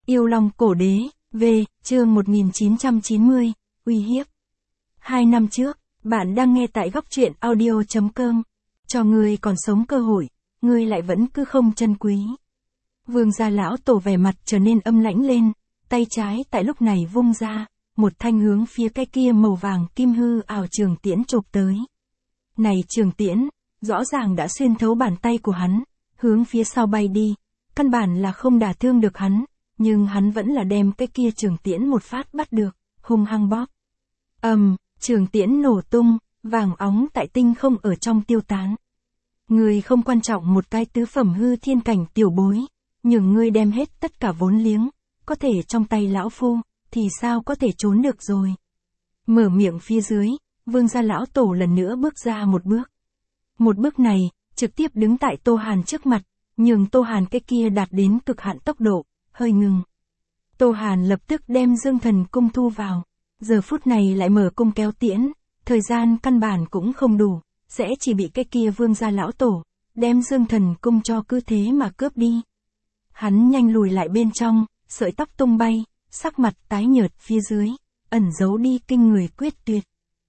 Yêu Long Cổ Đế, V, chương 1990, uy hiếp. 2 năm trước, bạn đang nghe tại góc truyện audio.com. Cho ngươi còn sống cơ hội, ngươi lại vẫn cứ không trân quý. Vương gia lão tổ vẻ mặt trở nên âm lãnh lên, tay trái tại lúc này vung ra, một thanh hướng phía cái kia màu vàng kim hư ảo trường tiễn chộp tới. Này trường tiễn, rõ ràng đã xuyên thấu bàn tay của hắn, hướng phía sau bay đi, căn bản là không đả thương được hắn, nhưng hắn vẫn là đem cái kia trường tiễn một phát bắt được, hung hăng bóp. Trường tiễn nổ tung, vàng óng tại tinh không ở trong tiêu tán. Ngươi không quan trọng một cái tứ phẩm hư thiên cảnh tiểu bối, nhưng ngươi đem hết tất cả vốn liếng, có thể trong tay lão phu, thì sao có thể trốn được rồi. Mở miệng phía dưới, vương gia lão tổ lần nữa bước ra một bước. Một bước này, trực tiếp đứng tại Tô Hàn trước mặt, nhưng Tô Hàn cái kia đạt đến cực hạn tốc độ, hơi ngừng. Tô Hàn lập tức đem Dương Thần Cung thu vào, giờ phút này lại mở cung kéo tiễn, thời gian căn bản cũng không đủ, sẽ chỉ bị cái kia vương gia lão tổ, đem Dương Thần Cung cho cứ thế mà cướp đi. Hắn nhanh lùi lại bên trong, sợi tóc tung bay, sắc mặt tái nhợt phía dưới, ẩn giấu đi kinh người quyết tuyệt.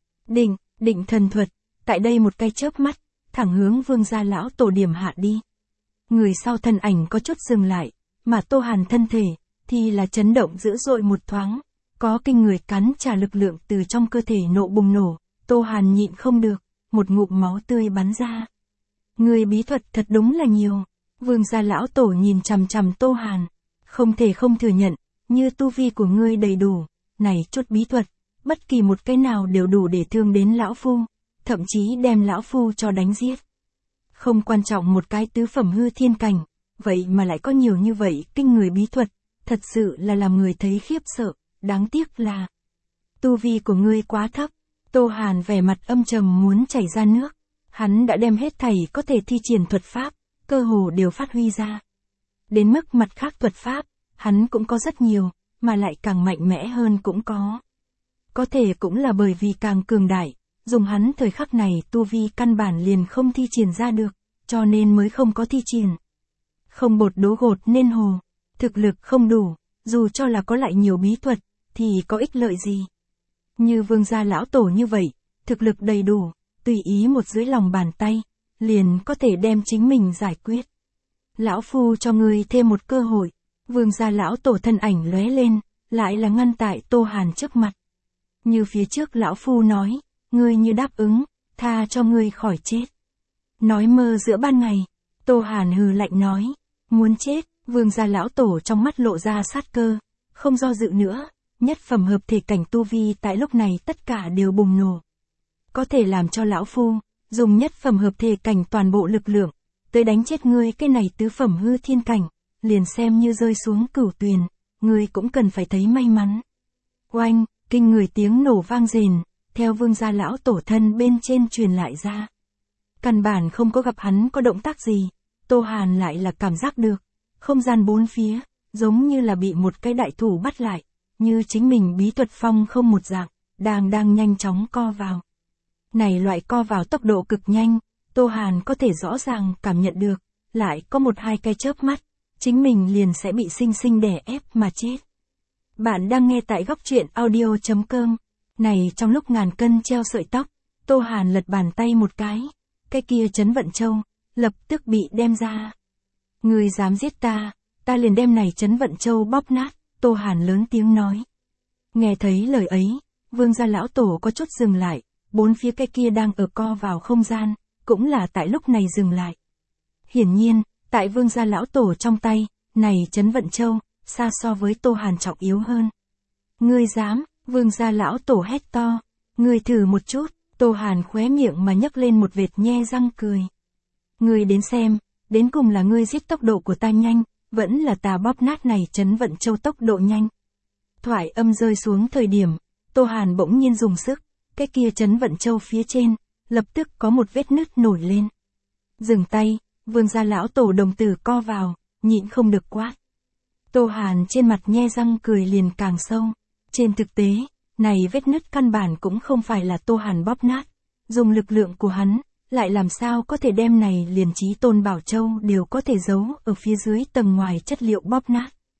Định thần thuật, tại đây một cái chớp mắt, thẳng hướng vương gia lão tổ điểm hạ đi. Người sau thân ảnh có chút dừng lại, mà Tô Hàn thân thể, thì là chấn động dữ dội một thoáng, có kinh người cắn trả lực lượng từ trong cơ thể nộ bùng nổ, Tô Hàn nhịn không được, một ngụm máu tươi bắn ra. Người bí thuật thật đúng là nhiều, vương gia lão tổ nhìn chằm chằm Tô Hàn, không thể không thừa nhận, như tu vi của ngươi đầy đủ, này chút bí thuật, bất kỳ một cái nào đều đủ để thương đến lão phu, thậm chí đem lão phu cho đánh giết. Không quan trọng một cái tứ phẩm hư thiên cảnh, vậy mà lại có nhiều như vậy kinh người bí thuật, thật sự là làm người thấy khiếp sợ, đáng tiếc là tu vi của ngươi quá thấp. Tô Hàn vẻ mặt âm trầm muốn chảy ra nước, hắn đã đem hết thảy có thể thi triển thuật pháp, cơ hồ đều phát huy ra. Đến mức mặt khác thuật pháp, hắn cũng có rất nhiều, mà lại càng mạnh mẽ hơn cũng có. Có thể cũng là bởi vì càng cường đại, dùng hắn thời khắc này tu vi căn bản liền không thi triển ra được, cho nên mới không có thi triển. Không bột đố gột nên hồ, thực lực không đủ, dù cho là có lại nhiều bí thuật, thì có ích lợi gì. Như vương gia lão tổ như vậy, thực lực đầy đủ, tùy ý một dưới lòng bàn tay, liền có thể đem chính mình giải quyết. Lão phu cho ngươi thêm một cơ hội, vương gia lão tổ thân ảnh lóe lên, lại là ngăn tại Tô Hàn trước mặt. Như phía trước lão phu nói, ngươi như đáp ứng, tha cho ngươi khỏi chết. Nói mơ giữa ban ngày, Tô Hàn hừ lạnh nói, muốn chết, vương gia lão tổ trong mắt lộ ra sát cơ, không do dự nữa, nhất phẩm hợp thể cảnh tu vi tại lúc này tất cả đều bùng nổ. Có thể làm cho lão phu, dùng nhất phẩm hợp thể cảnh toàn bộ lực lượng, tới đánh chết ngươi cái này tứ phẩm hư thiên cảnh, liền xem như rơi xuống cửu tuyền, ngươi cũng cần phải thấy may mắn. Oanh, kinh người tiếng nổ vang rền, theo vương gia lão tổ thân bên trên truyền lại ra. Căn bản không có gặp hắn có động tác gì, Tô Hàn lại là cảm giác được, không gian bốn phía, giống như là bị một cái đại thủ bắt lại, như chính mình bí thuật phong không một dạng, đang nhanh chóng co vào. Này loại co vào tốc độ cực nhanh, Tô Hàn có thể rõ ràng cảm nhận được, lại có một hai cái chớp mắt, chính mình liền sẽ bị sinh sinh đè ép mà chết. Bạn đang nghe tại góc truyện audio.com. Này trong lúc ngàn cân treo sợi tóc, Tô Hàn lật bàn tay một cái kia Chấn Vận Châu, lập tức bị đem ra. Ngươi dám giết ta liền đem này Chấn Vận Châu bóp nát, Tô Hàn lớn tiếng nói. Nghe thấy lời ấy, vương gia lão tổ có chút dừng lại, bốn phía cái kia đang ở co vào không gian, cũng là tại lúc này dừng lại. Hiển nhiên, tại vương gia lão tổ trong tay, này Chấn Vận Châu, xa so với Tô Hàn trọng yếu hơn. Ngươi dám, vương gia lão tổ hét to, ngươi thử một chút, Tô Hàn khóe miệng mà nhấc lên một vệt nhe răng cười. Ngươi đến xem, đến cùng là ngươi giết tốc độ của ta nhanh, vẫn là ta bóp nát này Chấn Vận Châu tốc độ nhanh. Thoại âm rơi xuống thời điểm, Tô Hàn bỗng nhiên dùng sức, cái kia Chấn Vận Châu phía trên, lập tức có một vết nứt nổi lên. Dừng tay, vương gia lão tổ đồng tử co vào, nhịn không được quát. Tô Hàn trên mặt nhe răng cười liền càng sâu. Trên thực tế, này vết nứt căn bản cũng không phải là Tô Hàn bóp nát, dùng lực lượng của hắn, lại làm sao có thể đem này liền chí tôn Bảo Châu đều có thể giấu ở phía dưới tầng ngoài chất liệu bóp nát.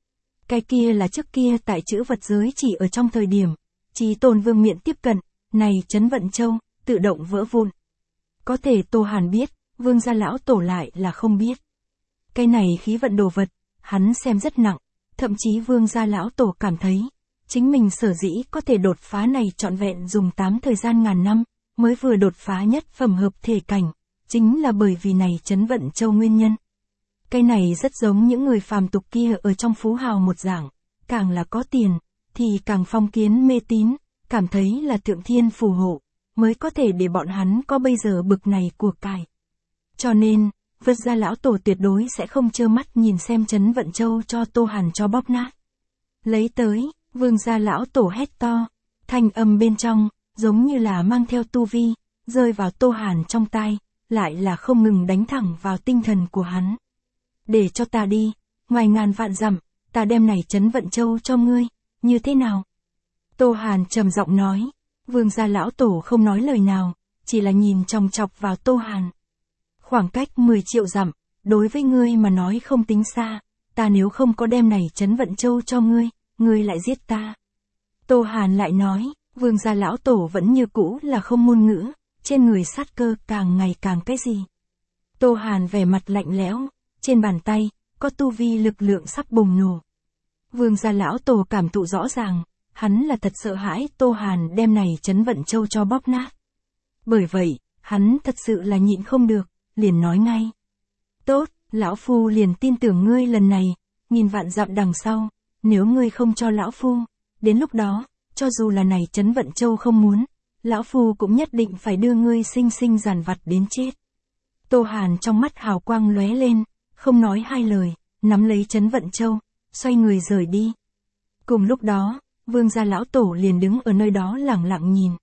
Cái kia là trước kia tại chữ vật giới chỉ ở trong thời điểm, Chí Tôn vương miện tiếp cận, này Trấn Vận Châu, tự động vỡ vụn. Có thể Tô Hàn biết, Vương gia lão tổ lại là không biết. Cái này khí vận đồ vật, hắn xem rất nặng, thậm chí Vương gia lão tổ cảm thấy, chính mình sở dĩ có thể đột phá này trọn vẹn dùng 8 thời gian ngàn năm, mới vừa đột phá nhất phẩm hợp thể cảnh, chính là bởi vì này Trấn Vận Châu nguyên nhân. Cái này rất giống những người phàm tục kia ở trong phú hào một dạng, càng là có tiền, thì càng phong kiến mê tín, cảm thấy là thượng thiên phù hộ, mới có thể để bọn hắn có bây giờ bực này của cải. Cho nên, Vương gia lão tổ tuyệt đối sẽ không trơ mắt nhìn xem Trấn Vận Châu cho Tô Hàn cho bóp nát. Lấy tới, Vương gia lão tổ hét to, thanh âm bên trong, giống như là mang theo tu vi, rơi vào Tô Hàn trong tai, lại là không ngừng đánh thẳng vào tinh thần của hắn. Để cho ta đi, ngoài ngàn vạn dặm, ta đem này Trấn Vận Châu cho ngươi, như thế nào? Tô Hàn trầm giọng nói, Vương gia lão tổ không nói lời nào, chỉ là nhìn chòng chọc vào Tô Hàn. Khoảng cách 10 triệu dặm, đối với ngươi mà nói không tính xa, ta nếu không có đem này Trấn Vận Châu cho ngươi lại giết ta. Tô Hàn lại nói, Vương gia lão tổ vẫn như cũ là không ngôn ngữ, trên người sát cơ càng ngày càng cái gì. Tô Hàn vẻ mặt lạnh lẽo, trên bàn tay, có tu vi lực lượng sắp bùng nổ. Vương gia lão tổ cảm thụ rõ ràng, hắn là thật sợ hãi Tô Hàn đem này Trấn Vận Châu cho bóp nát. Bởi vậy, hắn thật sự là nhịn không được, liền nói ngay. Tốt, lão phu liền tin tưởng ngươi lần này, nghìn vạn dặm đằng sau, nếu ngươi không cho lão phu, đến lúc đó, cho dù là này Trấn Vận Châu không muốn, lão phu cũng nhất định phải đưa ngươi sinh sinh giàn vặt đến chết. Tô Hàn trong mắt hào quang lóe lên, không nói hai lời, nắm lấy Trấn Vận Châu, xoay người rời đi. Cùng lúc đó, Vương gia lão tổ liền đứng ở nơi đó lẳng lặng nhìn.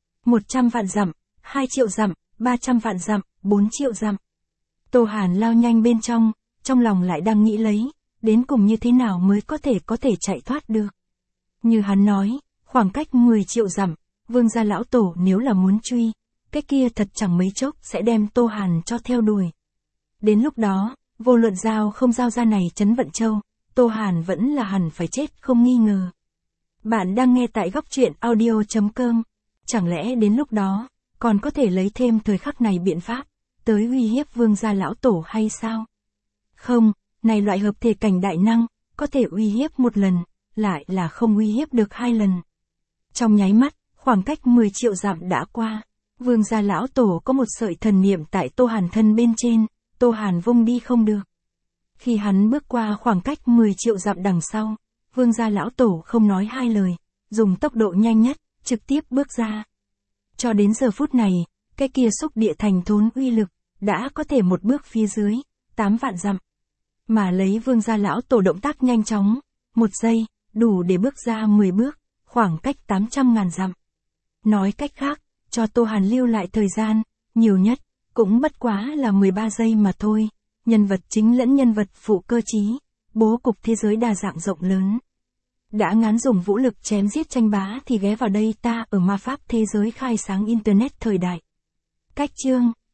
100 vạn dặm, 2 triệu dặm, 300 vạn dặm, 4 triệu dặm. Tô Hàn lao nhanh bên trong lòng lại đang nghĩ lấy, đến cùng như thế nào mới có thể chạy thoát được. Như hắn nói, khoảng cách 10 triệu dặm, Vương gia lão tổ nếu là muốn truy, cái kia thật chẳng mấy chốc sẽ đem Tô Hàn cho theo đuổi. Đến lúc đó, vô luận giao không giao ra này Trấn Vận Châu, Tô Hàn vẫn là hẳn phải chết không nghi ngờ. Bạn đang nghe tại góc truyện audio.com. Chẳng lẽ đến lúc đó, còn có thể lấy thêm thời khắc này biện pháp, tới uy hiếp Vương gia lão tổ hay sao? Không, này loại hợp thể cảnh đại năng, có thể uy hiếp một lần, lại là không uy hiếp được 2 lần. Trong nháy mắt, khoảng cách 10 triệu dặm đã qua, Vương gia lão tổ có một sợi thần niệm tại Tô Hàn thân bên trên, Tô Hàn vung đi không được. Khi hắn bước qua khoảng cách 10 triệu dặm đằng sau, Vương gia lão tổ không nói hai lời, dùng tốc độ nhanh nhất, trực tiếp bước ra. Cho đến giờ phút này, cái kia xúc địa thành thốn uy lực, đã có thể một bước phía dưới, 8 vạn dặm. Mà lấy Vương gia lão tổ động tác nhanh chóng, 1 giây, đủ để bước ra 10 bước, khoảng cách 800.000 dặm. Nói cách khác, cho Tô Hàn lưu lại thời gian, nhiều nhất, cũng bất quá là 13 giây mà thôi. Nhân vật chính lẫn nhân vật phụ cơ trí, bố cục thế giới đa dạng rộng lớn. Đã ngán dùng vũ lực chém giết tranh bá thì ghé vào đây ta ở ma pháp thế giới khai sáng internet thời đại. Cách chương